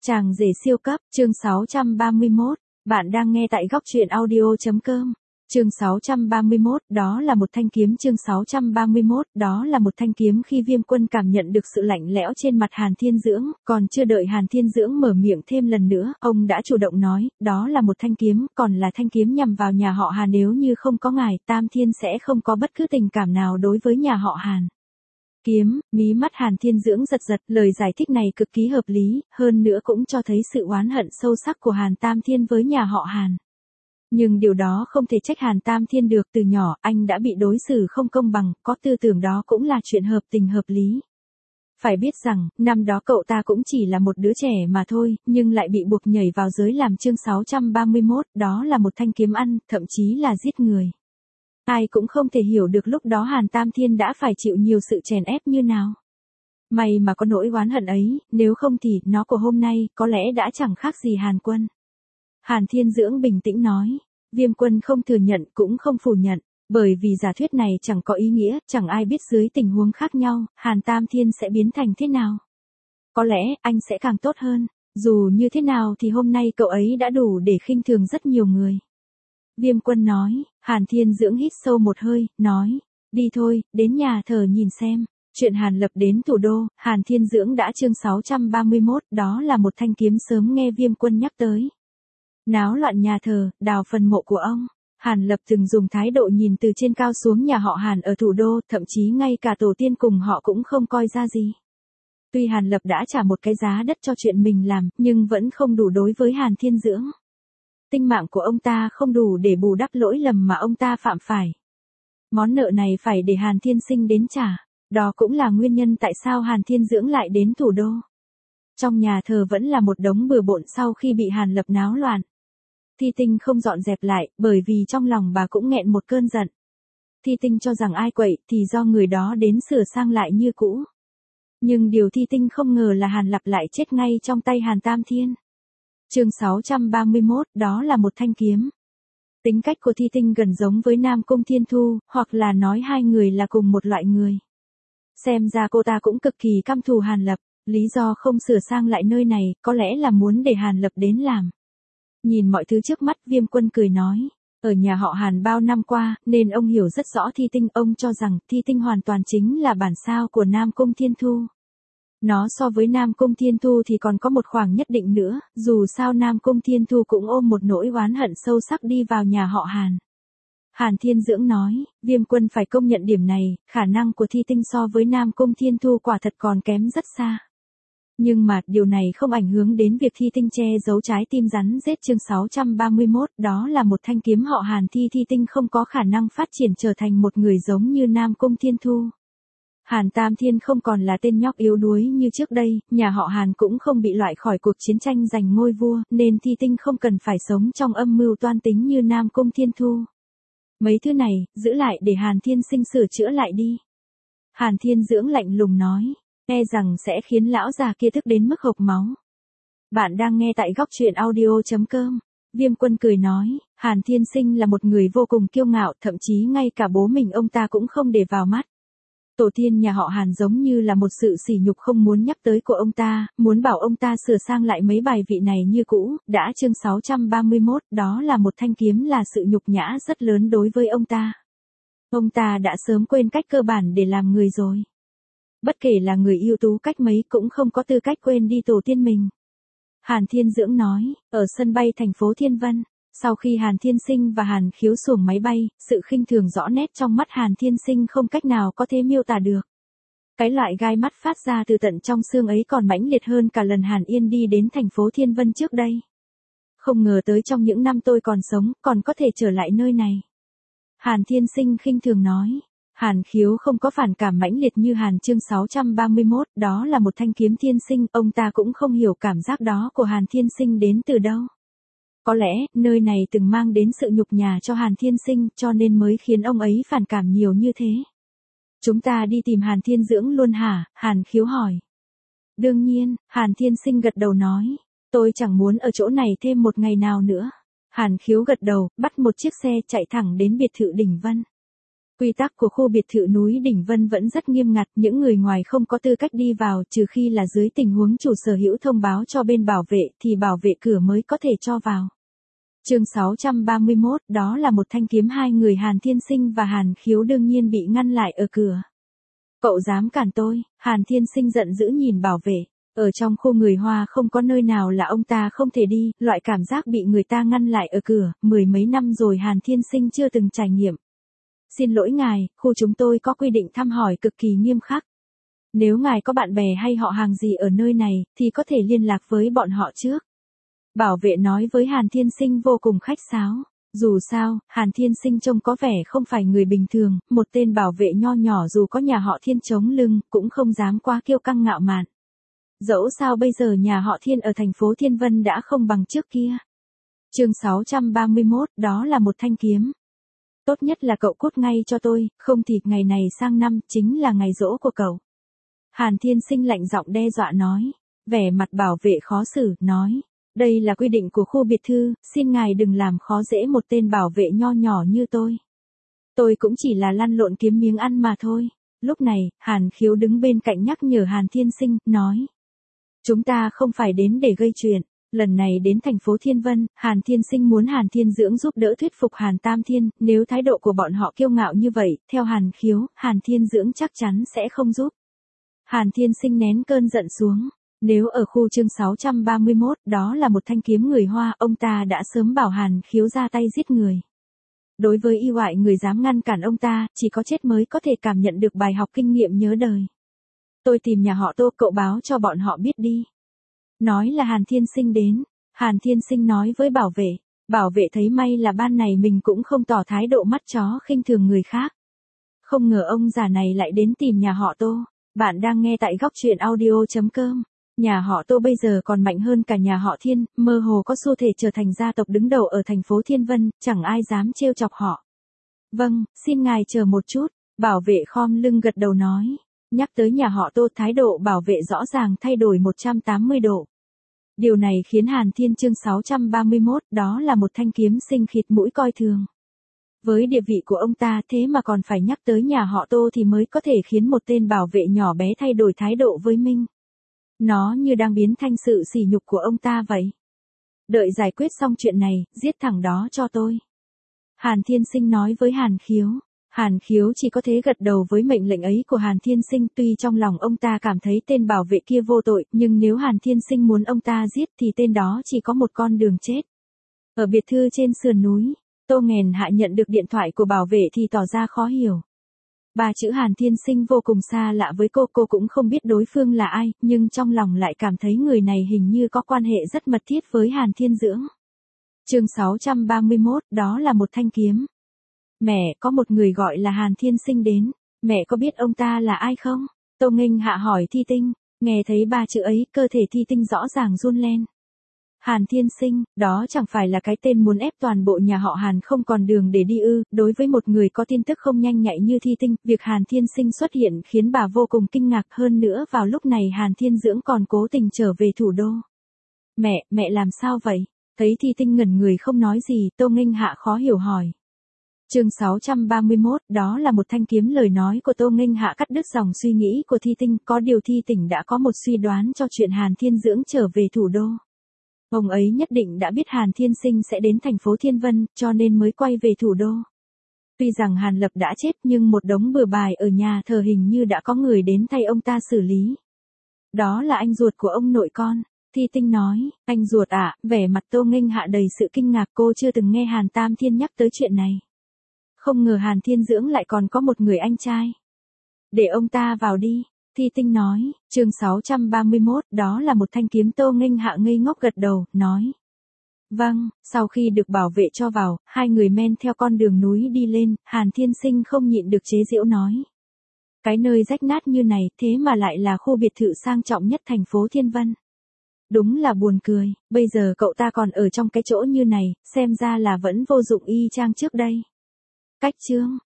Chàng rể siêu cấp, chương 631, bạn đang nghe tại góc truyện audio.com. Chương 631, đó là một thanh kiếm. Chương 631, đó là một thanh kiếm. Khi Viêm Quân cảm nhận được sự lạnh lẽo trên mặt Hàn Thiên Dưỡng, còn chưa đợi Hàn Thiên Dưỡng mở miệng thêm lần nữa, ông đã chủ động nói, đó là một thanh kiếm, còn là thanh kiếm nhằm vào nhà họ Hàn. Nếu như không có ngài, Tam Thiên sẽ không có bất cứ tình cảm nào đối với nhà họ Hàn. Kiếm, mí mắt Hàn Thiên Dưỡng giật giật, lời giải thích này cực kỳ hợp lý, hơn nữa cũng cho thấy sự oán hận sâu sắc của Hàn Tam Thiên với nhà họ Hàn. Nhưng điều đó không thể trách Hàn Tam Thiên được, từ nhỏ anh đã bị đối xử không công bằng, có tư tưởng đó cũng là chuyện hợp tình hợp lý. Phải biết rằng, năm đó cậu ta cũng chỉ là một đứa trẻ mà thôi, nhưng lại bị buộc nhảy vào giới làm. Chương 631, đó là một thanh kiếm ăn, thậm chí là giết người. Ai cũng không thể hiểu được lúc đó Hàn Tam Thiên đã phải chịu nhiều sự chèn ép như nào. May mà có nỗi oán hận ấy, nếu không thì nó của hôm nay có lẽ đã chẳng khác gì Hàn Quân. Hàn Thiên Dưỡng bình tĩnh nói, Viêm Quân không thừa nhận cũng không phủ nhận, bởi vì giả thuyết này chẳng có ý nghĩa, chẳng ai biết dưới tình huống khác nhau, Hàn Tam Thiên sẽ biến thành thế nào. Có lẽ anh sẽ càng tốt hơn, dù như thế nào thì hôm nay cậu ấy đã đủ để khinh thường rất nhiều người. Viêm Quân nói, Hàn Thiên Dưỡng hít sâu một hơi, nói, đi thôi, đến nhà thờ nhìn xem. Chuyện Hàn Lập đến thủ đô, Hàn Thiên Dưỡng đã. Chương 631, đó là một thanh kiếm. Sớm nghe Viêm Quân nhắc tới náo loạn nhà thờ, đào phần mộ của ông. Hàn Lập từng dùng thái độ nhìn từ trên cao xuống nhà họ Hàn ở thủ đô, thậm chí ngay cả tổ tiên cùng họ cũng không coi ra gì. Tuy Hàn Lập đã trả một cái giá đắt cho chuyện mình làm, nhưng vẫn không đủ đối với Hàn Thiên Dưỡng. Tinh mạng của ông ta không đủ để bù đắp lỗi lầm mà ông ta phạm phải. Món nợ này phải để Hàn Thiên Sinh đến trả. Đó cũng là nguyên nhân tại sao Hàn Thiên Dưỡng lại đến thủ đô. Trong nhà thờ vẫn là một đống bừa bộn sau khi bị Hàn Lập náo loạn. Thi Tinh không dọn dẹp lại, bởi vì trong lòng bà cũng nghẹn một cơn giận. Thi Tinh cho rằng ai quậy thì do người đó đến sửa sang lại như cũ. Nhưng điều Thi Tinh không ngờ là Hàn Lập lại chết ngay trong tay Hàn Tam Thiên. Chương 631, đó là một thanh kiếm. Tính cách của Thi Tinh gần giống với Nam Cung Thiên Thu, hoặc là nói hai người là cùng một loại người. Xem ra cô ta cũng cực kỳ căm thù Hàn Lập, lý do không sửa sang lại nơi này, có lẽ là muốn để Hàn Lập đến làm. Nhìn mọi thứ trước mắt, Viêm Quân cười nói, ở nhà họ Hàn bao năm qua, nên ông hiểu rất rõ Thi Tinh, ông cho rằng Thi Tinh hoàn toàn chính là bản sao của Nam Cung Thiên Thu. Nó so với Nam Cung Thiên Thu thì còn có một khoảng nhất định nữa, dù sao Nam Cung Thiên Thu cũng ôm một nỗi oán hận sâu sắc đi vào nhà họ Hàn. Hàn Thiên Dưỡng nói, Viêm Quân phải công nhận điểm này, khả năng của Thi Tinh so với Nam Cung Thiên Thu quả thật còn kém rất xa. Nhưng mà, điều này không ảnh hưởng đến việc Thi Tinh che giấu trái tim rắn rết. Chương 631, đó là một thanh kiếm họ Hàn. Thi Tinh không có khả năng phát triển trở thành một người giống như Nam Cung Thiên Thu. Hàn Tam Thiên không còn là tên nhóc yếu đuối như trước đây, nhà họ Hàn cũng không bị loại khỏi cuộc chiến tranh giành ngôi vua, nên Thi Tinh không cần phải sống trong âm mưu toan tính như Nam Cung Thiên Thu. Mấy thứ này, giữ lại để Hàn Thiên Sinh sửa chữa lại đi. Hàn Thiên Dưỡng lạnh lùng nói, e rằng sẽ khiến lão già kia tức đến mức hộc máu. Bạn đang nghe tại góc truyện audio.com. Viêm Quân cười nói, Hàn Thiên Sinh là một người vô cùng kiêu ngạo, thậm chí ngay cả bố mình ông ta cũng không để vào mắt. Tổ tiên nhà họ Hàn giống như là một sự sỉ nhục không muốn nhắc tới của ông ta, muốn bảo ông ta sửa sang lại mấy bài vị này như cũ. Đã. Chương 631, đó là một thanh kiếm là sự nhục nhã rất lớn đối với ông ta. Ông ta đã sớm quên cách cơ bản để làm người rồi. Bất kể là người ưu tú cách mấy cũng không có tư cách quên đi tổ tiên mình. Hàn Thiên Dưỡng nói, ở sân bay thành phố Thiên Vân, sau khi Hàn Thiên Sinh và Hàn Khiếu xuống máy bay, sự khinh thường rõ nét trong mắt Hàn Thiên Sinh không cách nào có thể miêu tả được. Cái loại gai mắt phát ra từ tận trong xương ấy còn mãnh liệt hơn cả lần Hàn Yên đi đến thành phố Thiên Vân trước đây. Không ngờ tới trong những năm tôi còn sống, còn có thể trở lại nơi này. Hàn Thiên Sinh khinh thường nói. Hàn Khiếu không có phản cảm mãnh liệt như Hàn. Chương 631, đó là một thanh kiếm. Thiên Sinh, ông ta cũng không hiểu cảm giác đó của Hàn Thiên Sinh đến từ đâu. Có lẽ, nơi này từng mang đến sự nhục nhã cho Hàn Thiên Sinh, cho nên mới khiến ông ấy phản cảm nhiều như thế. Chúng ta đi tìm Hàn Thiên Dưỡng luôn hả? Hàn Khiếu hỏi. Đương nhiên, Hàn Thiên Sinh gật đầu nói, tôi chẳng muốn ở chỗ này thêm một ngày nào nữa. Hàn Khiếu gật đầu, bắt một chiếc xe chạy thẳng đến biệt thự Đỉnh Vân. Quy tắc của khu biệt thự núi Đỉnh Vân vẫn rất nghiêm ngặt, những người ngoài không có tư cách đi vào trừ khi là dưới tình huống chủ sở hữu thông báo cho bên bảo vệ thì bảo vệ cửa mới có thể cho vào. Chương 631, đó là một thanh kiếm hai người Hàn Thiên Sinh và Hàn Khiếu đương nhiên bị ngăn lại ở cửa. Cậu dám cản tôi, Hàn Thiên Sinh giận dữ nhìn bảo vệ. Ở trong khu người Hoa không có nơi nào là ông ta không thể đi, loại cảm giác bị người ta ngăn lại ở cửa, mười mấy năm rồi Hàn Thiên Sinh chưa từng trải nghiệm. Xin lỗi ngài, khu chúng tôi có quy định thăm hỏi cực kỳ nghiêm khắc. Nếu ngài có bạn bè hay họ hàng gì ở nơi này, thì có thể liên lạc với bọn họ trước. Bảo vệ nói với Hàn Thiên Sinh vô cùng khách sáo. Dù sao, Hàn Thiên Sinh trông có vẻ không phải người bình thường, một tên bảo vệ nho nhỏ dù có nhà họ Thiên chống lưng, cũng không dám quá kiêu căng ngạo mạn. Dẫu sao bây giờ nhà họ Thiên ở thành phố Thiên Vân đã không bằng trước kia. Chương 631, đó là một thanh kiếm. Tốt nhất là cậu cút ngay cho tôi, không thì ngày này sang năm chính là ngày giỗ của cậu. Hàn Thiên Sinh lạnh giọng đe dọa nói. Vẻ mặt bảo vệ khó xử, nói. Đây là quy định của khu biệt thự, xin ngài đừng làm khó dễ một tên bảo vệ nho nhỏ như tôi. Tôi cũng chỉ là lăn lộn kiếm miếng ăn mà thôi. Lúc này, Hàn Khiếu đứng bên cạnh nhắc nhở Hàn Thiên Sinh, nói. Chúng ta không phải đến để gây chuyện. Lần này đến thành phố Thiên Vân, Hàn Thiên Sinh muốn Hàn Thiên Dưỡng giúp đỡ thuyết phục Hàn Tam Thiên, nếu thái độ của bọn họ kiêu ngạo như vậy, theo Hàn Khiếu, Hàn Thiên Dưỡng chắc chắn sẽ không giúp. Hàn Thiên Sinh nén cơn giận xuống. Nếu ở khu chương 631, đó là một thanh kiếm người Hoa, ông ta đã sớm bảo Hàn Khiếu ra tay giết người. Đối với y oại người dám ngăn cản ông ta, chỉ có chết mới có thể cảm nhận được bài học kinh nghiệm nhớ đời. Tôi tìm nhà họ Tô, cậu báo cho bọn họ biết đi. Nói là Hàn Thiên Sinh đến. Hàn Thiên Sinh nói với bảo vệ. Bảo vệ thấy may là ban này mình cũng không tỏ thái độ mắt chó khinh thường người khác. Không ngờ ông già này lại đến tìm nhà họ Tô. Bạn đang nghe tại góc truyện audio.com. Nhà họ Tô bây giờ còn mạnh hơn cả nhà họ Thiên, mơ hồ có xu thể trở thành gia tộc đứng đầu ở thành phố Thiên Vân, chẳng ai dám trêu chọc họ. Vâng, xin ngài chờ một chút, bảo vệ khom lưng gật đầu nói. Nhắc tới nhà họ Tô, thái độ bảo vệ rõ ràng thay đổi 180 độ. Điều này khiến Hàn Thiên chương 631, đó là một thanh kiếm sinh khịt mũi coi thường. Với địa vị của ông ta thế mà còn phải nhắc tới nhà họ Tô thì mới có thể khiến một tên bảo vệ nhỏ bé thay đổi thái độ với mình. Nó như đang biến thành sự sỉ nhục của ông ta vậy. Đợi giải quyết xong chuyện này, giết thẳng đó cho tôi. Hàn Thiên Sinh nói với Hàn Khiếu. Hàn Khiếu chỉ có thể gật đầu với mệnh lệnh ấy của Hàn Thiên Sinh, tuy trong lòng ông ta cảm thấy tên bảo vệ kia vô tội, nhưng nếu Hàn Thiên Sinh muốn ông ta giết thì tên đó chỉ có một con đường chết. Ở biệt thự trên sườn núi, Tô Nghèn Hạ nhận được điện thoại của bảo vệ thì tỏ ra khó hiểu. Ba chữ Hàn Thiên Sinh vô cùng xa lạ với cô cũng không biết đối phương là ai, nhưng trong lòng lại cảm thấy người này hình như có quan hệ rất mật thiết với Hàn Thiên Dưỡng. Chương 631, đó là một thanh kiếm. Mẹ, có một người gọi là Hàn Thiên Sinh đến, mẹ có biết ông ta là ai không? Tô Nghênh Hạ hỏi Thi Tinh, nghe thấy ba chữ ấy, cơ thể Thi Tinh rõ ràng run lên. Hàn Thiên Sinh, đó chẳng phải là cái tên muốn ép toàn bộ nhà họ Hàn không còn đường để đi ư? Đối với một người có tin tức không nhanh nhạy như Thi Tinh, việc Hàn Thiên Sinh xuất hiện khiến bà vô cùng kinh ngạc, hơn nữa vào lúc này Hàn Thiên Dưỡng còn cố tình trở về thủ đô. Mẹ làm sao vậy? Thấy Thi Tinh ngẩn người không nói gì, Tô Nghênh Hạ khó hiểu hỏi. Chương 631, đó là một thanh kiếm. Lời nói của Tô Nghênh Hạ cắt đứt dòng suy nghĩ của Thi Tinh, có điều Thi Tinh đã có một suy đoán cho chuyện Hàn Thiên Dưỡng trở về thủ đô. Ông ấy nhất định đã biết Hàn Thiên Sinh sẽ đến thành phố Thiên Vân, cho nên mới quay về thủ đô. Tuy rằng Hàn Lập đã chết nhưng một đống bừa bãi ở nhà thờ hình như đã có người đến thay ông ta xử lý. Đó là anh ruột của ông nội con. Thi Tinh nói, anh ruột à? Vẻ mặt Tô Nghênh Hạ đầy sự kinh ngạc, cô chưa từng nghe Hàn Tam Thiên nhắc tới chuyện này. Không ngờ Hàn Thiên Dưỡng lại còn có một người anh trai. Để ông ta vào đi. Thi Tinh nói, chương 631, đó là một thanh kiếm. Tô Nghênh Hạ ngây ngốc gật đầu, nói. Vâng, sau khi được bảo vệ cho vào, hai người men theo con đường núi đi lên, Hàn Thiên Sinh không nhịn được chế giễu nói. Cái nơi rách nát như này, thế mà lại là khu biệt thự sang trọng nhất thành phố Thiên Vân. Đúng là buồn cười, bây giờ cậu ta còn ở trong cái chỗ như này, xem ra là vẫn vô dụng y chang trước đây. Cách chương